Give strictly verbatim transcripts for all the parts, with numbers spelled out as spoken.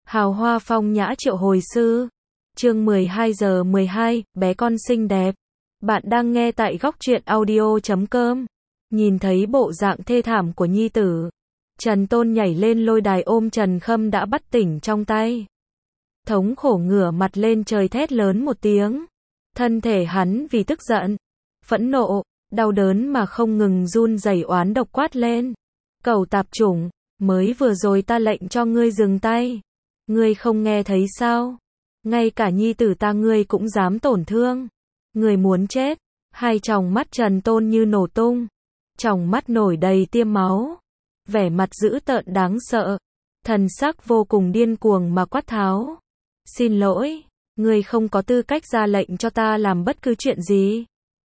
Hào hoa phong nhã triệu hồi sư. Chương mười hai giờ mười hai, bé con xinh đẹp. Bạn đang nghe tại góc truyện audio chấm com. Nhìn thấy bộ dạng thê thảm của nhi tử, Trần Tôn nhảy lên lôi đài ôm Trần Khâm đã bắt tỉnh trong tay. Thống khổ ngửa mặt lên trời thét lớn một tiếng. Thân thể hắn vì tức giận, phẫn nộ, đau đớn mà không ngừng run rẩy oán độc quát lên. Cẩu tạp chủng, mới vừa rồi ta lệnh cho ngươi dừng tay. Ngươi không nghe thấy sao? Ngay cả nhi tử ta ngươi cũng dám tổn thương. Ngươi muốn chết. Hai tròng mắt Trần Tôn như nổ tung. Tròng mắt nổi đầy tiêm máu. Vẻ mặt dữ tợn đáng sợ. Thần sắc vô cùng điên cuồng mà quát tháo. Xin lỗi, ngươi không có tư cách ra lệnh cho ta làm bất cứ chuyện gì.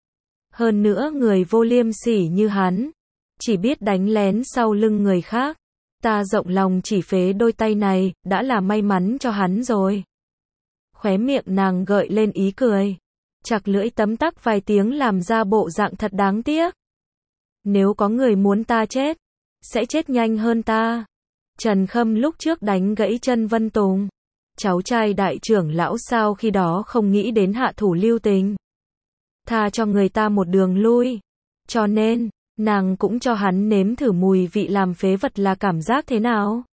Hơn nữa người vô liêm sỉ như hắn, chỉ biết đánh lén sau lưng người khác. Ta rộng lòng chỉ phế đôi tay này, đã là may mắn cho hắn rồi. Khóe miệng nàng gợi lên ý cười. Chặt lưỡi tấm tắc vài tiếng làm ra bộ dạng thật đáng tiếc. Nếu có người muốn ta chết, sẽ chết nhanh hơn ta. Trần Khâm lúc trước đánh gãy chân Vân Tùng. Cháu trai đại trưởng lão sao khi đó không nghĩ đến hạ thủ lưu tình. Tha cho người ta một đường lui. Cho nên, nàng cũng cho hắn nếm thử mùi vị làm phế vật là cảm giác thế nào.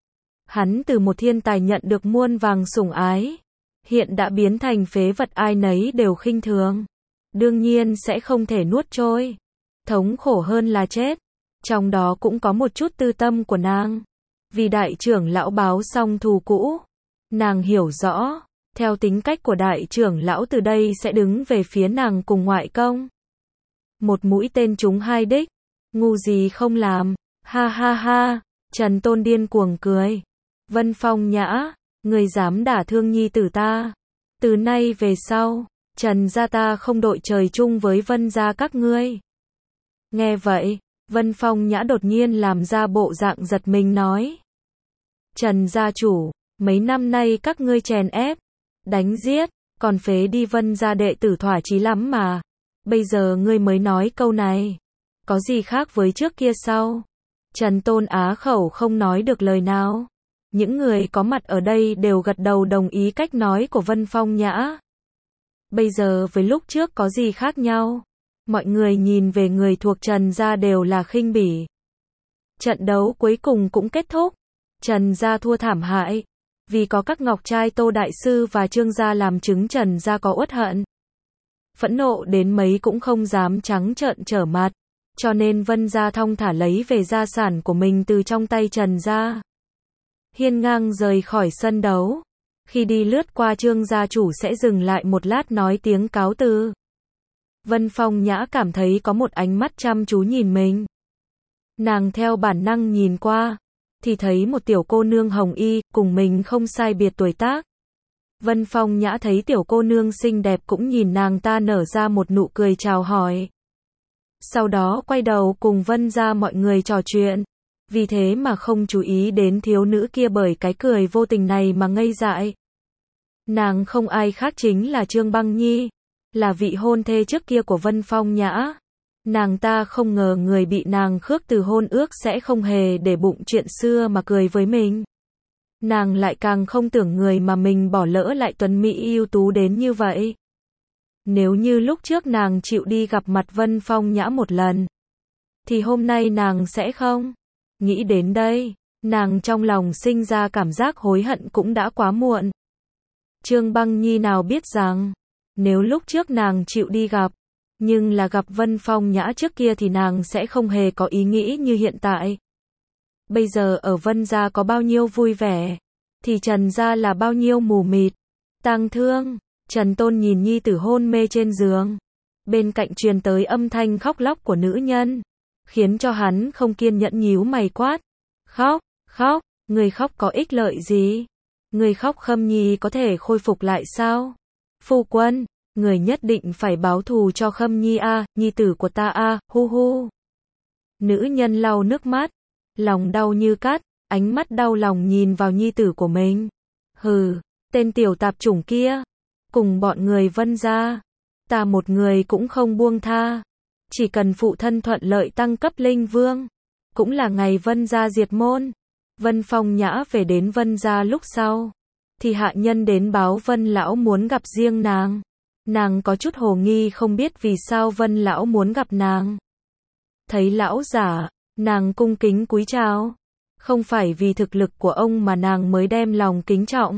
Hắn từ một thiên tài nhận được muôn vàng sủng ái, hiện đã biến thành phế vật ai nấy đều khinh thường. Đương nhiên sẽ không thể nuốt trôi. Thống khổ hơn là chết. Trong đó cũng có một chút tư tâm của nàng. Vì đại trưởng lão báo xong thù cũ. Nàng hiểu rõ, theo tính cách của đại trưởng lão từ đây sẽ đứng về phía nàng cùng ngoại công. Một mũi tên trúng hai đích, ngu gì không làm, ha ha ha, Trần Tôn điên cuồng cười. Vân Phong Nhã, người dám đả thương nhi tử ta. Từ nay về sau, Trần gia ta không đội trời chung với Vân gia các ngươi. Nghe vậy, Vân Phong Nhã đột nhiên làm ra bộ dạng giật mình nói. Trần gia chủ, mấy năm nay các ngươi chèn ép, đánh giết, còn phế đi Vân gia đệ tử thỏa chí lắm mà. Bây giờ ngươi mới nói câu này. Có gì khác với trước kia sao? Trần Tôn á khẩu không nói được lời nào. Những người có mặt ở đây đều gật đầu đồng ý cách nói của Vân Phong Nhã. Bây giờ với lúc trước có gì khác nhau? Mọi người nhìn về người thuộc Trần gia đều là khinh bỉ. Trận đấu cuối cùng cũng kết thúc. Trần gia thua thảm hại. Vì có các ngọc trai Tô Đại Sư và Trương gia làm chứng Trần gia có uất hận. Phẫn nộ đến mấy cũng không dám trắng trợn trở mặt. Cho nên Vân gia thong thả lấy về gia sản của mình từ trong tay Trần gia. Hiên ngang rời khỏi sân đấu. Khi đi lướt qua Trương gia chủ sẽ dừng lại một lát nói tiếng cáo từ. Vân Phong Nhã cảm thấy có một ánh mắt chăm chú nhìn mình. Nàng theo bản năng nhìn qua, thì thấy một tiểu cô nương hồng y, cùng mình không sai biệt tuổi tác. Vân Phong Nhã thấy tiểu cô nương xinh đẹp cũng nhìn nàng ta nở ra một nụ cười chào hỏi. Sau đó quay đầu cùng Vân gia mọi người trò chuyện. Vì thế mà không chú ý đến thiếu nữ kia bởi cái cười vô tình này mà ngây dại. Nàng không ai khác chính là Trương Băng Nhi, là vị hôn thê trước kia của Vân Phong Nhã. Nàng ta không ngờ người bị nàng khước từ hôn ước sẽ không hề để bụng chuyện xưa mà cười với mình. Nàng lại càng không tưởng người mà mình bỏ lỡ lại tuấn mỹ ưu tú đến như vậy. Nếu như lúc trước nàng chịu đi gặp mặt Vân Phong Nhã một lần, thì hôm nay nàng sẽ không. Nghĩ đến đây, nàng trong lòng sinh ra cảm giác hối hận cũng đã quá muộn. Trương Băng Nhi nào biết rằng, nếu lúc trước nàng chịu đi gặp, nhưng là gặp Vân Phong Nhã trước kia thì nàng sẽ không hề có ý nghĩ như hiện tại. Bây giờ ở Vân gia có bao nhiêu vui vẻ, thì Trần gia là bao nhiêu mù mịt, tang thương. Trần Tôn nhìn nhi tử hôn mê trên giường. Bên cạnh truyền tới âm thanh khóc lóc của nữ nhân, khiến cho hắn không kiên nhẫn nhíu mày quát. Khóc, khóc, người khóc có ích lợi gì? Người khóc Khâm Nhi có thể khôi phục lại sao? Phu quân, người nhất định phải báo thù cho Khâm Nhi a, à, nhi tử của ta a, à, hu hu. Nữ nhân lau nước mắt, lòng đau như cắt, ánh mắt đau lòng nhìn vào nhi tử của mình. Hừ, tên tiểu tạp chủng kia, cùng bọn người Vân gia, ta một người cũng không buông tha. Chỉ cần phụ thân thuận lợi tăng cấp linh vương, cũng là ngày Vân gia diệt môn. Vân Phong Nhã về đến Vân gia lúc sau, thì hạ nhân đến báo Vân lão muốn gặp riêng nàng. Nàng có chút hồ nghi không biết vì sao Vân lão muốn gặp nàng. Thấy lão giả, nàng cung kính cúi chào. Không phải vì thực lực của ông mà nàng mới đem lòng kính trọng.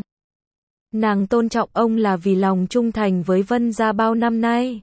Nàng tôn trọng ông là vì lòng trung thành với Vân gia bao năm nay.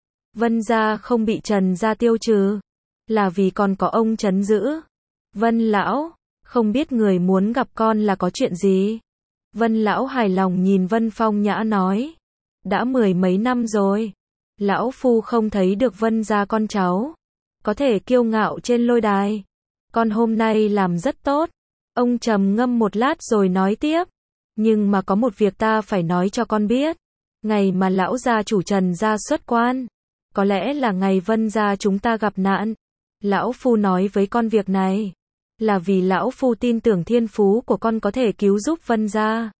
Vân gia không bị Trần gia tiêu trừ, là vì còn có ông trấn giữ. Vân lão, không biết người muốn gặp con là có chuyện gì? Vân lão hài lòng nhìn Vân Phong Nhã nói. Đã mười mấy năm rồi, lão phu không thấy được Vân gia con cháu có thể kiêu ngạo trên lôi đài. Con hôm nay làm rất tốt. Ông trầm ngâm một lát rồi nói tiếp. Nhưng mà có một việc ta phải nói cho con biết. Ngày mà lão gia chủ Trần gia xuất quan, có lẽ là ngày Vân gia chúng ta gặp nạn. Lão phu nói với con việc này, là vì lão phu tin tưởng thiên phú của con có thể cứu giúp Vân gia.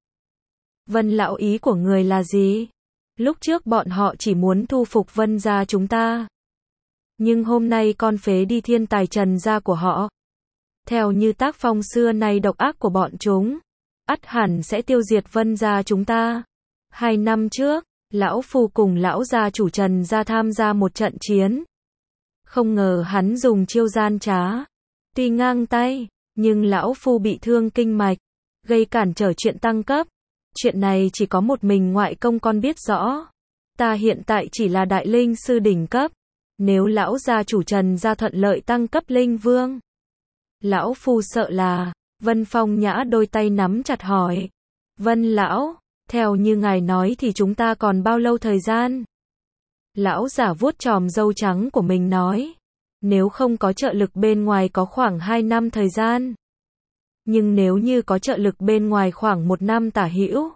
Vân lão, ý của người là gì? Lúc trước bọn họ chỉ muốn thu phục Vân gia chúng ta. Nhưng hôm nay con phế đi thiên tài Trần gia của họ. Theo như tác phong xưa nay độc ác của bọn chúng, ắt hẳn sẽ tiêu diệt Vân gia chúng ta. Hai năm trước, lão phu cùng lão gia chủ Trần gia tham gia một trận chiến. Không ngờ hắn dùng chiêu gian trá. Tuy ngang tay, nhưng lão phu bị thương kinh mạch, gây cản trở chuyện tăng cấp. Chuyện này chỉ có một mình ngoại công con biết rõ. Ta hiện tại chỉ là đại linh sư đỉnh cấp. Nếu lão gia chủ Trần gia thuận lợi tăng cấp linh vương, lão phu sợ là... Vân Phong Nhã đôi tay nắm chặt hỏi. Vân lão, theo như ngài nói thì chúng ta còn bao lâu thời gian? Lão giả vuốt chòm râu trắng của mình nói. Nếu không có trợ lực bên ngoài có khoảng hai năm thời gian. Nhưng nếu như có trợ lực bên ngoài khoảng một năm tả hữu.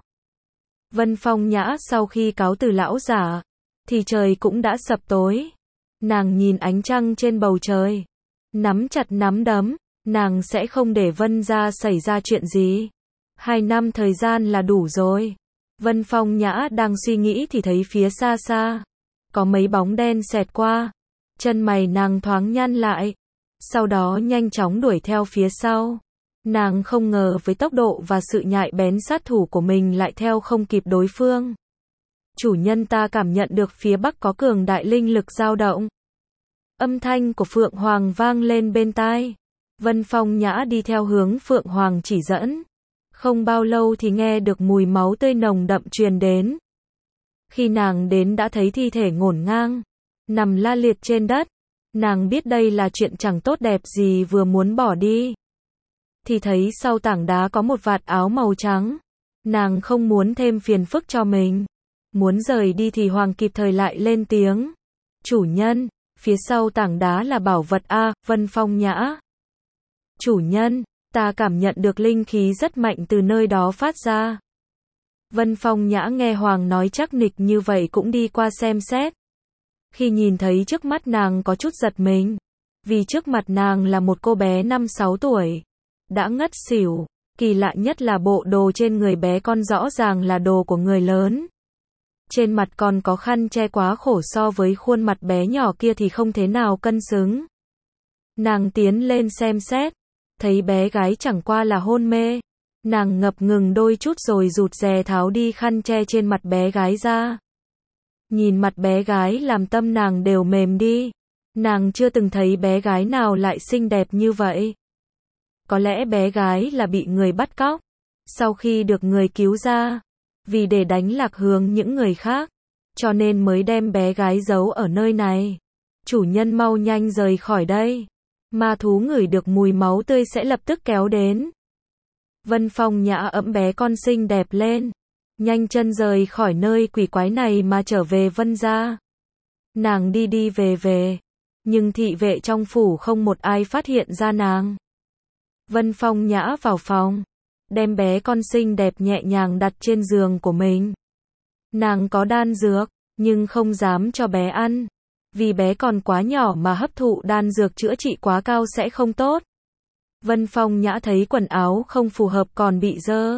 Vân Phong Nhã sau khi cáo từ lão giả, thì trời cũng đã sập tối. Nàng nhìn ánh trăng trên bầu trời, nắm chặt nắm đấm. Nàng sẽ không để Vân gia xảy ra chuyện gì. Hai năm thời gian là đủ rồi. Vân Phong Nhã đang suy nghĩ thì thấy phía xa xa có mấy bóng đen xẹt qua. Chân mày nàng thoáng nhăn lại, sau đó nhanh chóng đuổi theo phía sau. Nàng không ngờ với tốc độ và sự nhạy bén sát thủ của mình lại theo không kịp đối phương. Chủ nhân, ta cảm nhận được phía bắc có cường đại linh lực dao động. Âm thanh của Phượng Hoàng vang lên bên tai. Vân Phong Nhã đi theo hướng Phượng Hoàng chỉ dẫn. Không bao lâu thì nghe được mùi máu tươi nồng đậm truyền đến. Khi nàng đến đã thấy thi thể ngổn ngang, nằm la liệt trên đất. Nàng biết đây là chuyện chẳng tốt đẹp gì, vừa muốn bỏ đi thì thấy sau tảng đá có một vạt áo màu trắng. Nàng không muốn thêm phiền phức cho mình, muốn rời đi thì Hoàng kịp thời lại lên tiếng. Chủ nhân, phía sau tảng đá là bảo vật a. Vân Phong Nhã. Chủ nhân, ta cảm nhận được linh khí rất mạnh từ nơi đó phát ra. Vân Phong Nhã nghe Hoàng nói chắc nịch như vậy cũng đi qua xem xét. Khi nhìn thấy trước mắt nàng có chút giật mình, vì trước mặt nàng là một cô bé năm sáu tuổi, đã ngất xỉu. Kỳ lạ nhất là bộ đồ trên người bé con rõ ràng là đồ của người lớn. Trên mặt còn có khăn che quá khổ, so với khuôn mặt bé nhỏ kia thì không thế nào cân xứng. Nàng tiến lên xem xét, thấy bé gái chẳng qua là hôn mê. Nàng ngập ngừng đôi chút rồi rụt rè tháo đi khăn che trên mặt bé gái ra. Nhìn mặt bé gái làm tâm nàng đều mềm đi. Nàng chưa từng thấy bé gái nào lại xinh đẹp như vậy. Có lẽ bé gái là bị người bắt cóc, sau khi được người cứu ra, vì để đánh lạc hướng những người khác, cho nên mới đem bé gái giấu ở nơi này. Chủ nhân mau nhanh rời khỏi đây. Ma thú ngửi được mùi máu tươi sẽ lập tức kéo đến. Vân Phong Nhã ẵm bé con xinh đẹp lên, nhanh chân rời khỏi nơi quỷ quái này mà trở về Vân gia. Nàng đi đi về về, nhưng thị vệ trong phủ không một ai phát hiện ra nàng. Vân Phong Nhã vào phòng, đem bé con xinh đẹp nhẹ nhàng đặt trên giường của mình. Nàng có đan dược, nhưng không dám cho bé ăn, vì bé còn quá nhỏ mà hấp thụ đan dược chữa trị quá cao sẽ không tốt. Vân Phong Nhã thấy quần áo không phù hợp còn bị dơ,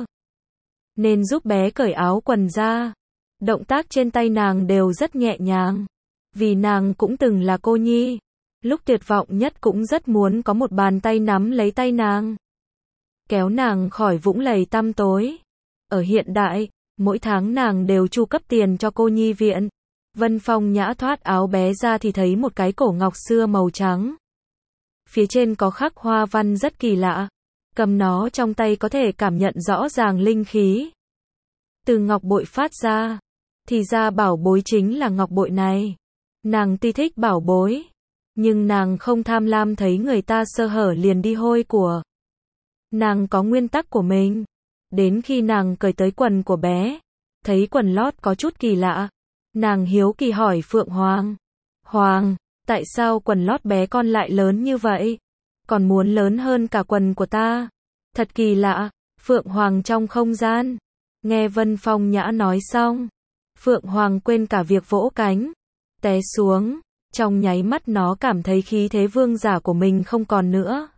nên giúp bé cởi áo quần ra. Động tác trên tay nàng đều rất nhẹ nhàng, vì nàng cũng từng là cô nhi. Lúc tuyệt vọng nhất cũng rất muốn có một bàn tay nắm lấy tay nàng. kéo nàng khỏi vũng lầy tăm tối. Ở hiện đại, mỗi tháng nàng đều chu cấp tiền cho cô nhi viện. Vân Phong Nhã thoát áo bé ra thì thấy một cái cổ ngọc xưa màu trắng. Phía trên có khắc hoa văn rất kỳ lạ. Cầm nó trong tay có thể cảm nhận rõ ràng linh khí từ ngọc bội phát ra. Thì ra bảo bối chính là ngọc bội này. Nàng tuy thích bảo bối, nhưng nàng không tham lam thấy người ta sơ hở liền đi hôi của. Nàng có nguyên tắc của mình. Đến khi nàng cởi tới quần của bé, thấy quần lót có chút kỳ lạ. Nàng hiếu kỳ hỏi Phượng Hoàng. Hoàng, tại sao quần lót bé con lại lớn như vậy? Còn muốn lớn hơn cả quần của ta. Thật kỳ lạ. Phượng Hoàng trong không gian. Nghe Vân Phong Nhã nói xong, Phượng Hoàng quên cả việc vỗ cánh, té xuống. Trong nháy mắt nó cảm thấy khí thế vương giả của mình không còn nữa.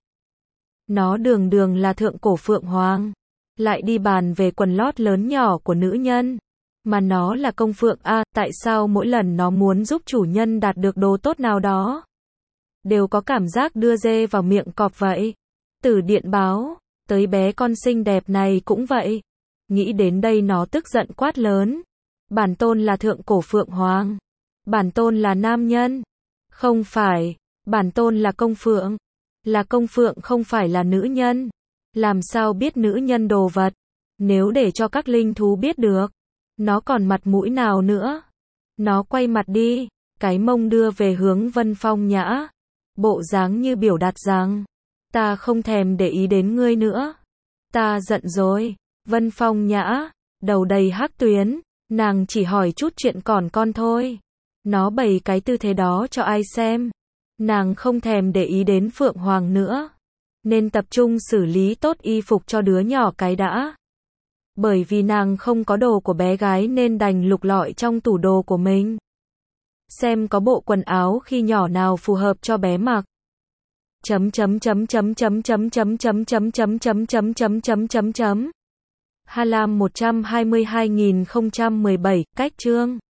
Nó đường đường là thượng cổ Phượng Hoàng, lại đi bàn về quần lót lớn nhỏ của nữ nhân. Mà nó là công phượng a, à, tại sao mỗi lần nó muốn giúp chủ nhân đạt được đồ tốt nào đó, đều có cảm giác đưa dê vào miệng cọp vậy. Tử điện báo, tới bé con xinh đẹp này cũng vậy. Nghĩ đến đây nó tức giận quát lớn. Bản tôn là thượng cổ Phượng Hoàng. Bản tôn là nam nhân. Không phải, bản tôn là công phượng. Là công phượng không phải là nữ nhân. Làm sao biết nữ nhân đồ vật? Nếu để cho các linh thú biết được, nó còn mặt mũi nào nữa? Nó quay mặt đi, cái mông đưa về hướng Vân Phong Nhã. Bộ dáng như biểu đạt rằng, ta không thèm để ý đến ngươi nữa. Ta giận rồi. Vân Phong Nhã, đầu đầy hắc tuyến, nàng chỉ hỏi chút chuyện còn con thôi. Nó bày cái tư thế đó cho ai xem. Nàng không thèm để ý đến Phượng Hoàng nữa. Nên tập trung xử lý tốt y phục cho đứa nhỏ cái đã. Bởi vì nàng không có đồ của bé gái nên đành lục lọi trong tủ đồ của mình, xem có bộ quần áo khi nhỏ nào phù hợp cho bé mặc. Chấm chấm chấm chấm chấm chấm chấm chấm chấm chấm chấm chấm chấm chấm chấm chấm. Hà Lam một trăm hai mươi hai nghìn không trăm mười bảy, cách chương